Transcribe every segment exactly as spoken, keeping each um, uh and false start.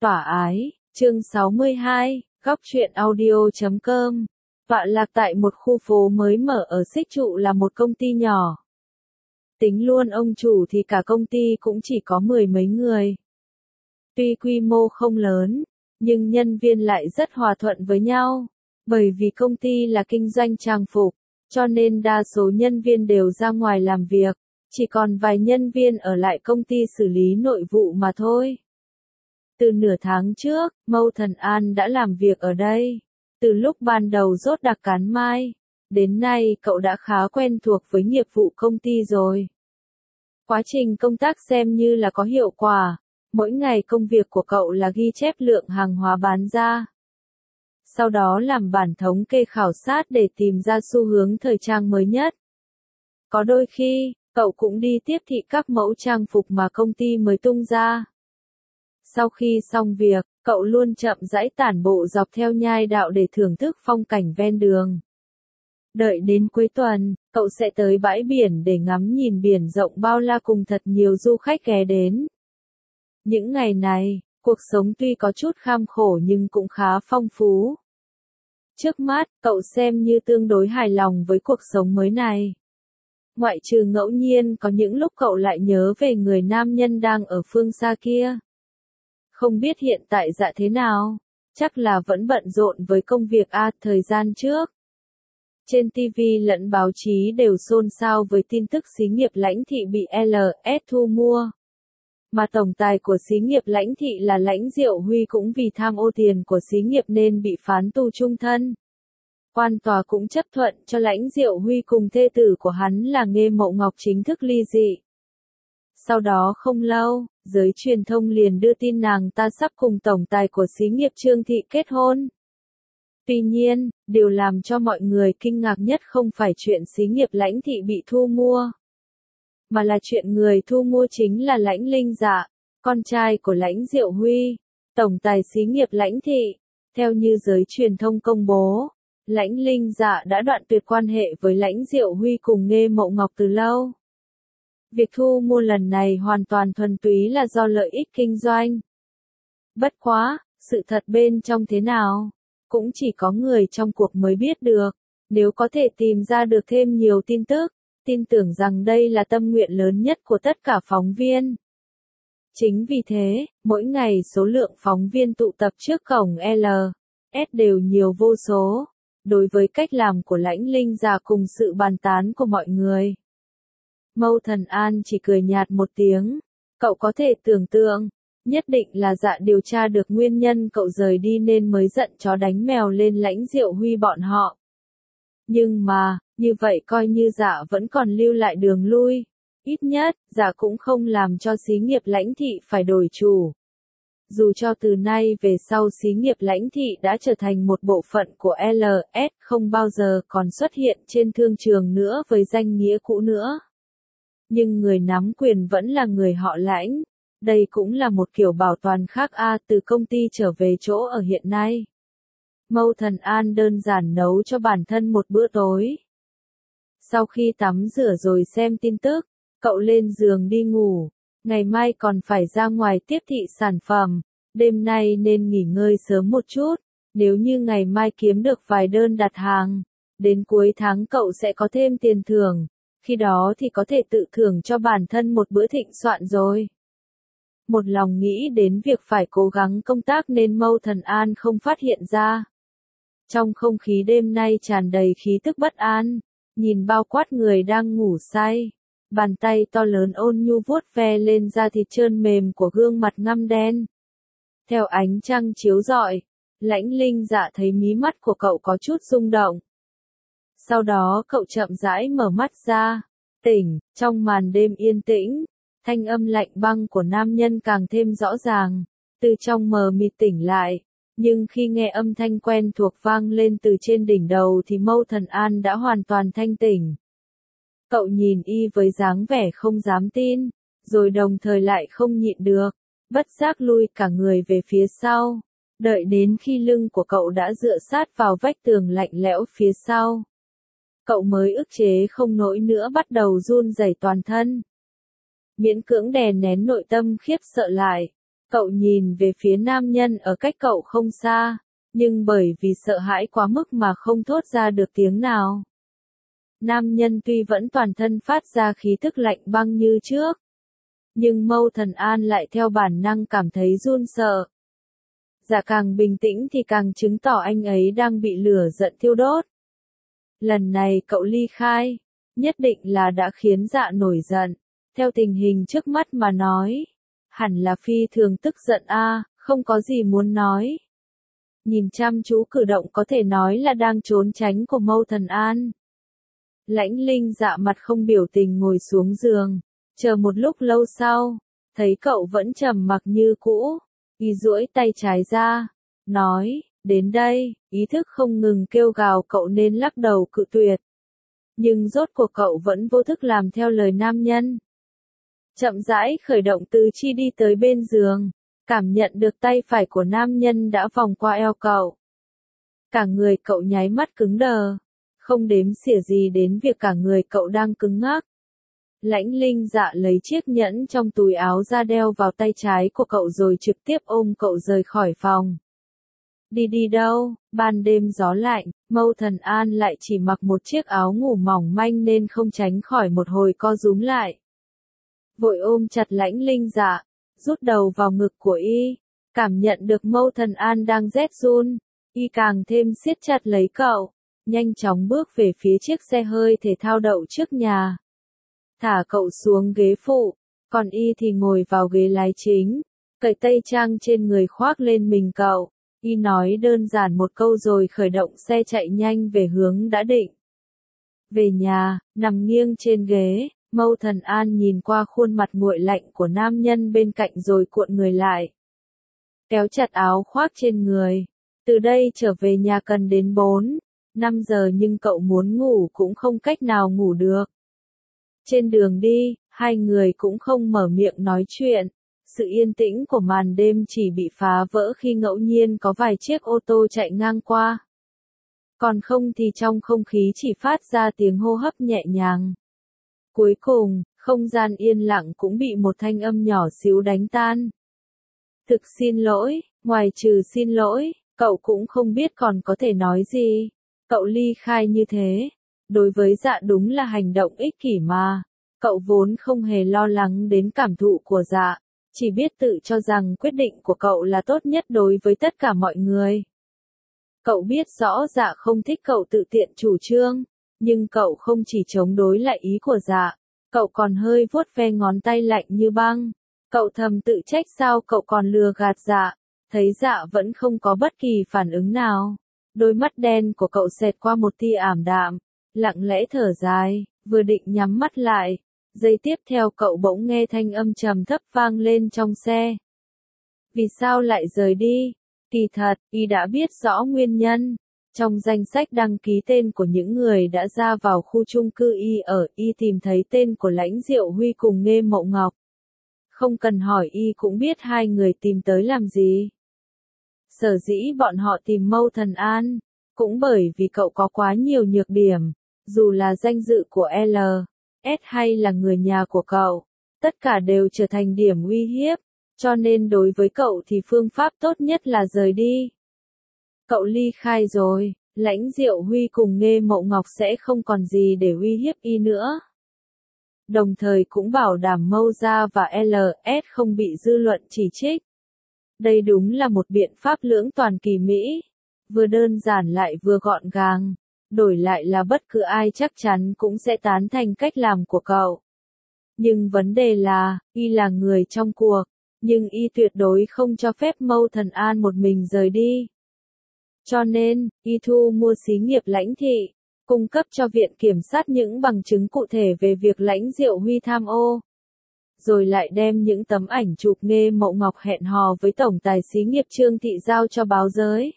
Tỏa ái, chương sáu mươi hai, góc truyện audio chấm com. Tọa lạc tại một khu phố mới mở ở Xích Trụ là một công ty nhỏ. Tính luôn ông chủ thì cả công ty cũng chỉ có mười mấy người. Tuy quy mô không lớn, nhưng nhân viên lại rất hòa thuận với nhau. Bởi vì công ty là kinh doanh trang phục, cho nên đa số nhân viên đều ra ngoài làm việc, chỉ còn vài nhân viên ở lại công ty xử lý nội vụ mà thôi. Từ nửa tháng trước, Mâu Thần An đã làm việc ở đây. Từ lúc ban đầu rốt đặc cán mai, đến nay cậu đã khá quen thuộc với nghiệp vụ công ty rồi. Quá trình công tác xem như là có hiệu quả. Mỗi ngày công việc của cậu là ghi chép lượng hàng hóa bán ra. Sau đó làm bản thống kê khảo sát để tìm ra xu hướng thời trang mới nhất. Có đôi khi, cậu cũng đi tiếp thị các mẫu trang phục mà công ty mới tung ra. Sau khi xong việc, cậu luôn chậm rãi tản bộ dọc theo nhai đạo để thưởng thức phong cảnh ven đường. Đợi đến cuối tuần, cậu sẽ tới bãi biển để ngắm nhìn biển rộng bao la cùng thật nhiều du khách ghé đến. Những ngày này, cuộc sống tuy có chút kham khổ nhưng cũng khá phong phú. Trước mắt, cậu xem như tương đối hài lòng với cuộc sống mới này. Ngoại trừ ngẫu nhiên có những lúc cậu lại nhớ về người nam nhân đang ở phương xa kia. Không biết hiện tại dạ thế nào, chắc là vẫn bận rộn với công việc a thời gian trước. Trên ti vi lẫn báo chí đều xôn xao với tin tức xí nghiệp Lãnh Thị bị lờ ét thu mua. Mà tổng tài của xí nghiệp Lãnh Thị là Lãnh Diệu Huy cũng vì tham ô tiền của xí nghiệp nên bị phán tù chung thân. Quan tòa cũng chấp thuận cho Lãnh Diệu Huy cùng thê tử của hắn là Nghê Mậu Ngọc chính thức ly dị. Sau đó không lâu, giới truyền thông liền đưa tin nàng ta sắp cùng tổng tài của xí nghiệp Trương Thị kết hôn. Tuy nhiên, điều làm cho mọi người kinh ngạc nhất không phải chuyện xí nghiệp Lãnh Thị bị thu mua, mà là chuyện người thu mua chính là Lãnh Linh Dạ, con trai của Lãnh Diệu Huy, tổng tài xí nghiệp Lãnh Thị. Theo như giới truyền thông công bố, Lãnh Linh Dạ đã đoạn tuyệt quan hệ với Lãnh Diệu Huy cùng Nghê Mậu Ngọc từ lâu. Việc thu mua lần này hoàn toàn thuần túy là do lợi ích kinh doanh. Bất quá, sự thật bên trong thế nào, cũng chỉ có người trong cuộc mới biết được. Nếu có thể tìm ra được thêm nhiều tin tức, tin tưởng rằng đây là tâm nguyện lớn nhất của tất cả phóng viên. Chính vì thế, mỗi ngày số lượng phóng viên tụ tập trước cổng lờ ét đều nhiều vô số. Đối với cách làm của Lãnh Linh Dạ cùng sự bàn tán của mọi người, Mâu Thần An chỉ cười nhạt một tiếng. Cậu có thể tưởng tượng, nhất định là Dạ điều tra được nguyên nhân cậu rời đi nên mới giận chó đánh mèo lên Lãnh Diệu Huy bọn họ. Nhưng mà, như vậy coi như Dạ vẫn còn lưu lại đường lui. Ít nhất, Dạ cũng không làm cho xí nghiệp Lãnh Thị phải đổi chủ. Dù cho từ nay về sau xí nghiệp Lãnh Thị đã trở thành một bộ phận của lờ ét, không bao giờ còn xuất hiện trên thương trường nữa với danh nghĩa cũ nữa. Nhưng người nắm quyền vẫn là người họ Lãnh. Đây cũng là một kiểu bảo toàn khác a từ công ty trở về chỗ ở hiện nay. Mâu Thần An đơn giản nấu cho bản thân một bữa tối. Sau khi tắm rửa rồi xem tin tức, cậu lên giường đi ngủ. Ngày mai còn phải ra ngoài tiếp thị sản phẩm, đêm nay nên nghỉ ngơi sớm một chút. Nếu như ngày mai kiếm được vài đơn đặt hàng, đến cuối tháng cậu sẽ có thêm tiền thưởng. Khi đó thì có thể tự thưởng cho bản thân một bữa thịnh soạn rồi. Một lòng nghĩ đến việc phải cố gắng công tác nên Mâu Thần An không phát hiện ra. Trong không khí đêm nay tràn đầy khí tức bất an, nhìn bao quát người đang ngủ say. Bàn tay to lớn ôn nhu vuốt ve lên da thịt trơn mềm của gương mặt ngăm đen. Theo ánh trăng chiếu rọi, Lãnh Linh Dạ thấy mí mắt của cậu có chút rung động. Sau đó cậu chậm rãi mở mắt ra, tỉnh, trong màn đêm yên tĩnh, thanh âm lạnh băng của nam nhân càng thêm rõ ràng, từ trong mờ mịt tỉnh lại, nhưng khi nghe âm thanh quen thuộc vang lên từ trên đỉnh đầu thì Mâu Thần An đã hoàn toàn thanh tỉnh. Cậu nhìn y với dáng vẻ không dám tin, rồi đồng thời lại không nhịn được, bất giác lui cả người về phía sau, đợi đến khi lưng của cậu đã dựa sát vào vách tường lạnh lẽo phía sau. Cậu mới ức chế không nổi nữa bắt đầu run rẩy toàn thân. Miễn cưỡng đè nén nội tâm khiếp sợ lại, Cậu nhìn về phía nam nhân ở cách cậu không xa, nhưng bởi vì sợ hãi quá mức mà không thốt ra được tiếng nào. Nam nhân tuy vẫn toàn thân phát ra khí tức lạnh băng như trước, nhưng Mâu Thần An lại theo bản năng cảm thấy run sợ. Dạ càng bình tĩnh thì càng chứng tỏ anh ấy đang bị lửa giận thiêu đốt. Lần này cậu ly khai, nhất định là đã khiến dạ nổi giận. Theo tình hình trước mắt mà nói, hẳn là phi thường tức giận a, không có gì muốn nói. Nhìn chăm chú cử động có thể nói là đang trốn tránh của Mâu Thần An. Lãnh Linh Dạ mặt không biểu tình ngồi xuống giường, chờ một lúc lâu sau, thấy cậu vẫn trầm mặc như cũ, y duỗi tay trái ra, nói, đến đây, ý thức không ngừng kêu gào cậu nên lắc đầu cự tuyệt. Nhưng rốt cuộc cậu vẫn vô thức làm theo lời nam nhân. Chậm rãi khởi động tứ chi đi tới bên giường, cảm nhận được tay phải của nam nhân đã vòng qua eo cậu. Cả người cậu nháy mắt cứng đờ, không đếm xỉa gì đến việc cả người cậu đang cứng ngắc. Lãnh Linh Dạ lấy chiếc nhẫn trong túi áo ra đeo vào tay trái của cậu rồi trực tiếp ôm cậu rời khỏi phòng. Đi đi đâu, ban đêm gió lạnh, Mâu Thần An lại chỉ mặc một chiếc áo ngủ mỏng manh nên không tránh khỏi một hồi co rúm lại. Vội ôm chặt Lãnh Linh Dạ, rút đầu vào ngực của y, cảm nhận được Mâu Thần An đang rét run, y càng thêm siết chặt lấy cậu, nhanh chóng bước về phía chiếc xe hơi thể thao đậu trước nhà. Thả cậu xuống ghế phụ, còn y thì ngồi vào ghế lái chính, cởi tây trang trên người khoác lên mình cậu. Y nói đơn giản một câu rồi khởi động xe chạy nhanh về hướng đã định. Về nhà, nằm nghiêng trên ghế, Mâu Thần An nhìn qua khuôn mặt nguội lạnh của nam nhân bên cạnh rồi cuộn người lại. Kéo chặt áo khoác trên người. Từ đây trở về nhà cần đến bốn, năm giờ nhưng cậu muốn ngủ cũng không cách nào ngủ được. Trên đường đi, hai người cũng không mở miệng nói chuyện. Sự yên tĩnh của màn đêm chỉ bị phá vỡ khi ngẫu nhiên có vài chiếc ô tô chạy ngang qua. Còn không thì trong không khí chỉ phát ra tiếng hô hấp nhẹ nhàng. Cuối cùng, không gian yên lặng cũng bị một thanh âm nhỏ xíu đánh tan. Thực xin lỗi, ngoài trừ xin lỗi, cậu cũng không biết còn có thể nói gì. Cậu ly khai như thế, đối với dạ đúng là hành động ích kỷ mà. Cậu vốn không hề lo lắng đến cảm thụ của dạ. Chỉ biết tự cho rằng quyết định của cậu là tốt nhất đối với tất cả mọi người. Cậu biết rõ dạ không thích cậu tự tiện chủ trương, nhưng cậu không chỉ chống đối lại ý của dạ, cậu còn hơi vuốt ve ngón tay lạnh như băng. Cậu thầm tự trách sao cậu còn lừa gạt dạ, thấy dạ vẫn không có bất kỳ phản ứng nào. Đôi mắt đen của cậu xẹt qua một tia ảm đạm, lặng lẽ thở dài, vừa định nhắm mắt lại. Giây tiếp theo cậu bỗng nghe thanh âm trầm thấp vang lên trong xe. Vì sao lại rời đi? Kỳ thật, y đã biết rõ nguyên nhân. Trong danh sách đăng ký tên của những người đã ra vào khu chung cư y ở, y tìm thấy tên của Lãnh Diệu Huy cùng Nghê Mậu Ngọc. Không cần hỏi y cũng biết hai người tìm tới làm gì. Sở dĩ bọn họ tìm Mâu Thần An, cũng bởi vì cậu có quá nhiều nhược điểm, dù là danh dự của L. S hay là người nhà của cậu, tất cả đều trở thành điểm uy hiếp, cho nên đối với cậu thì phương pháp tốt nhất là rời đi. Cậu ly khai rồi, Lãnh Diệu Huy cùng Nghê Mậu Ngọc sẽ không còn gì để uy hiếp y nữa. Đồng thời cũng bảo đảm Mâu Gia và L S không bị dư luận chỉ trích. Đây đúng là một biện pháp lưỡng toàn kỳ mỹ, vừa đơn giản lại vừa gọn gàng. Đổi lại là bất cứ ai chắc chắn cũng sẽ tán thành cách làm của cậu. Nhưng vấn đề là, y là người trong cuộc, nhưng y tuyệt đối không cho phép Mâu Thần An một mình rời đi. Cho nên, y thu mua xí nghiệp Lãnh Thị, cung cấp cho Viện Kiểm sát những bằng chứng cụ thể về việc Lãnh Diệu Huy tham ô. Rồi lại đem những tấm ảnh chụp Nghê Mậu Ngọc hẹn hò với tổng tài xí nghiệp Trương Thị giao cho báo giới.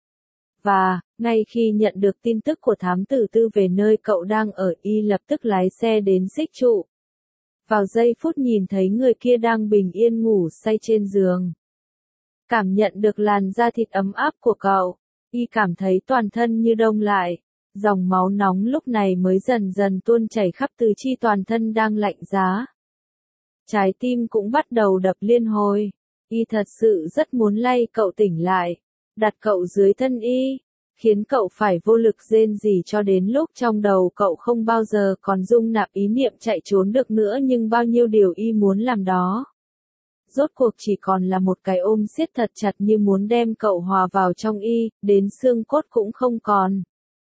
Và, ngay khi nhận được tin tức của thám tử tư về nơi cậu đang ở, y lập tức lái xe đến xích trụ. Vào giây phút nhìn thấy người kia đang bình yên ngủ say trên giường. Cảm nhận được làn da thịt ấm áp của cậu, y cảm thấy toàn thân như đông lại. Dòng máu nóng lúc này mới dần dần tuôn chảy khắp tứ chi toàn thân đang lạnh giá. Trái tim cũng bắt đầu đập liên hồi. Y thật sự rất muốn lay cậu tỉnh lại, đặt cậu dưới thân y, khiến cậu phải vô lực rên rỉ cho đến lúc trong đầu cậu không bao giờ còn dung nạp ý niệm chạy trốn được nữa, nhưng bao nhiêu điều y muốn làm đó. Rốt cuộc chỉ còn là một cái ôm siết thật chặt như muốn đem cậu hòa vào trong y, đến xương cốt cũng không còn.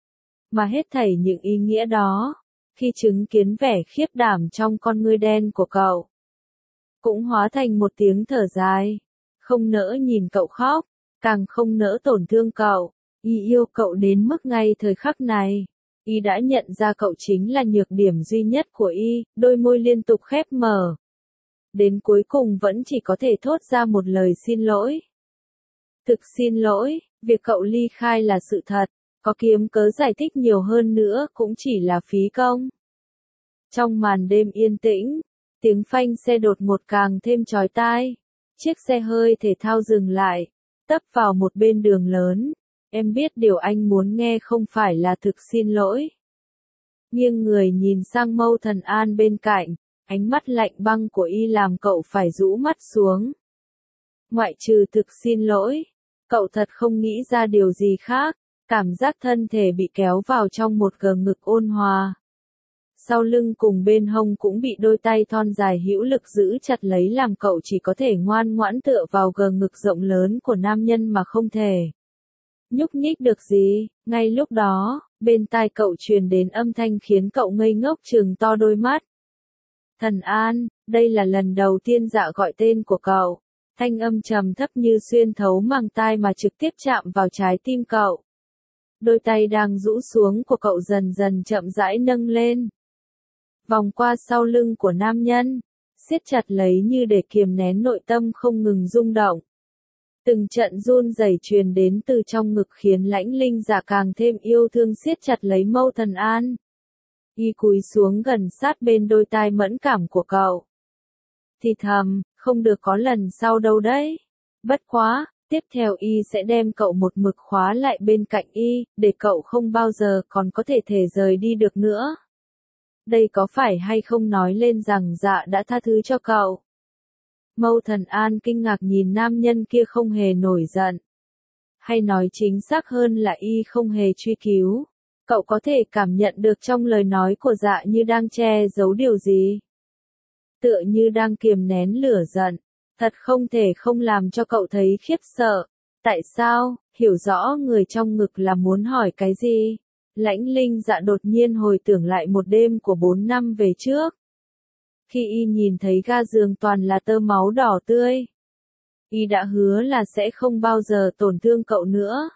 Mà hết thảy những ý nghĩa đó, khi chứng kiến vẻ khiếp đảm trong con ngươi đen của cậu, cũng hóa thành một tiếng thở dài, không nỡ nhìn cậu khóc, càng không nỡ tổn thương cậu. Y yêu cậu đến mức ngay thời khắc này, y đã nhận ra cậu chính là nhược điểm duy nhất của y, đôi môi liên tục khép mở. Đến cuối cùng vẫn chỉ có thể thốt ra một lời xin lỗi. Thực xin lỗi, việc cậu ly khai là sự thật, có kiếm cớ giải thích nhiều hơn nữa cũng chỉ là phí công. Trong màn đêm yên tĩnh, tiếng phanh xe đột ngột càng thêm chói tai. Chiếc xe hơi thể thao dừng lại, tấp vào một bên đường lớn. Em biết điều anh muốn nghe không phải là thực xin lỗi. Nghiêng người nhìn sang Mâu Thần An bên cạnh, ánh mắt lạnh băng của y làm cậu phải rũ mắt xuống. Ngoại trừ thực xin lỗi, cậu thật không nghĩ ra điều gì khác, cảm giác thân thể bị kéo vào trong một gờ ngực ôn hòa. Sau lưng cùng bên hông cũng bị đôi tay thon dài hữu lực giữ chặt lấy làm cậu chỉ có thể ngoan ngoãn tựa vào gờ ngực rộng lớn của nam nhân mà không thể nhúc nhích được gì. Ngay lúc đó, bên tai cậu truyền đến âm thanh khiến cậu ngây ngốc trừng to đôi mắt. Thần An, đây là lần đầu tiên Dạ gọi tên của cậu. Thanh âm trầm thấp như xuyên thấu màng tai mà trực tiếp chạm vào trái tim cậu. Đôi tay đang rũ xuống của cậu dần dần chậm rãi nâng lên, vòng qua sau lưng của nam nhân, siết chặt lấy như để kiềm nén nội tâm không ngừng rung động. Từng trận run rẩy truyền đến từ trong ngực khiến Lãnh Linh Dạ càng thêm yêu thương siết chặt lấy Mâu Thần An. Y cúi xuống gần sát bên đôi tai mẫn cảm của cậu. Thì thầm, không được có lần sau đâu đấy. Bất quá, tiếp theo y sẽ đem cậu một mực khóa lại bên cạnh y, để cậu không bao giờ còn có thể thể rời đi được nữa. Đây có phải hay không nói lên rằng Dạ đã tha thứ cho cậu? Mâu Thần An kinh ngạc nhìn nam nhân kia không hề nổi giận. Hay nói chính xác hơn là y không hề truy cứu. Cậu có thể cảm nhận được trong lời nói của Dạ như đang che giấu điều gì. Tựa như đang kiềm nén lửa giận. Thật không thể không làm cho cậu thấy khiếp sợ. Tại sao, hiểu rõ người trong ngực là muốn hỏi cái gì? Lãnh Linh Dạ đột nhiên hồi tưởng lại một đêm của bốn năm về trước. Khi y nhìn thấy ga giường toàn là tơ máu đỏ tươi, y đã hứa là sẽ không bao giờ tổn thương cậu nữa.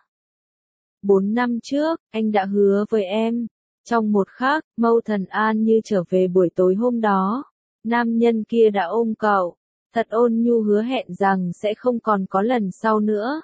Bốn năm trước, anh đã hứa với em. Trong một khắc, Mâu Thần An như trở về buổi tối hôm đó. Nam nhân kia đã ôm cậu, thật ôn nhu hứa hẹn rằng sẽ không còn có lần sau nữa.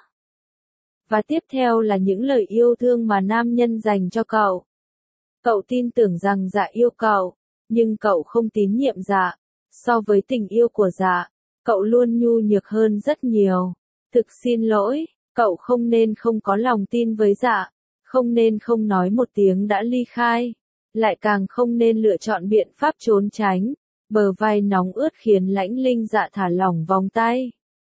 Và tiếp theo là những lời yêu thương mà nam nhân dành cho cậu. Cậu tin tưởng rằng Dạ yêu cậu, nhưng cậu không tín nhiệm Dạ. So với tình yêu của Dạ, cậu luôn nhu nhược hơn rất nhiều. Thực xin lỗi, cậu không nên không có lòng tin với Dạ, không nên không nói một tiếng đã ly khai, lại càng không nên lựa chọn biện pháp trốn tránh. Bờ vai nóng ướt khiến Lãnh Linh Dạ thả lỏng vòng tay.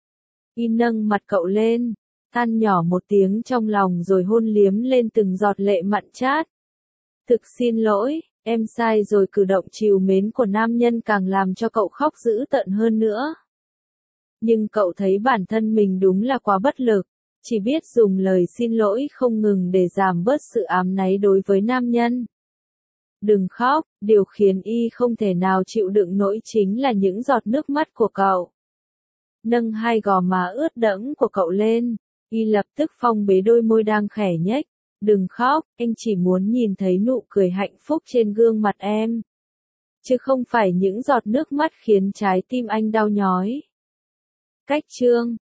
Y nâng mặt cậu lên, than nhỏ một tiếng trong lòng rồi hôn liếm lên từng giọt lệ mặn chát. Thực xin lỗi, em sai rồi. Cử động trìu mến của nam nhân càng làm cho cậu khóc dữ tợn hơn nữa. Nhưng cậu thấy bản thân mình đúng là quá bất lực, chỉ biết dùng lời xin lỗi không ngừng để giảm bớt sự ám náy đối với nam nhân. Đừng khóc, điều khiến y không thể nào chịu đựng nổi chính là những giọt nước mắt của cậu. Nâng hai gò má ướt đẫm của cậu lên, y lập tức phong bế đôi môi đang khẽ nhếch. Đừng khóc, anh chỉ muốn nhìn thấy nụ cười hạnh phúc trên gương mặt em. Chứ không phải những giọt nước mắt khiến trái tim anh đau nhói. Cách chương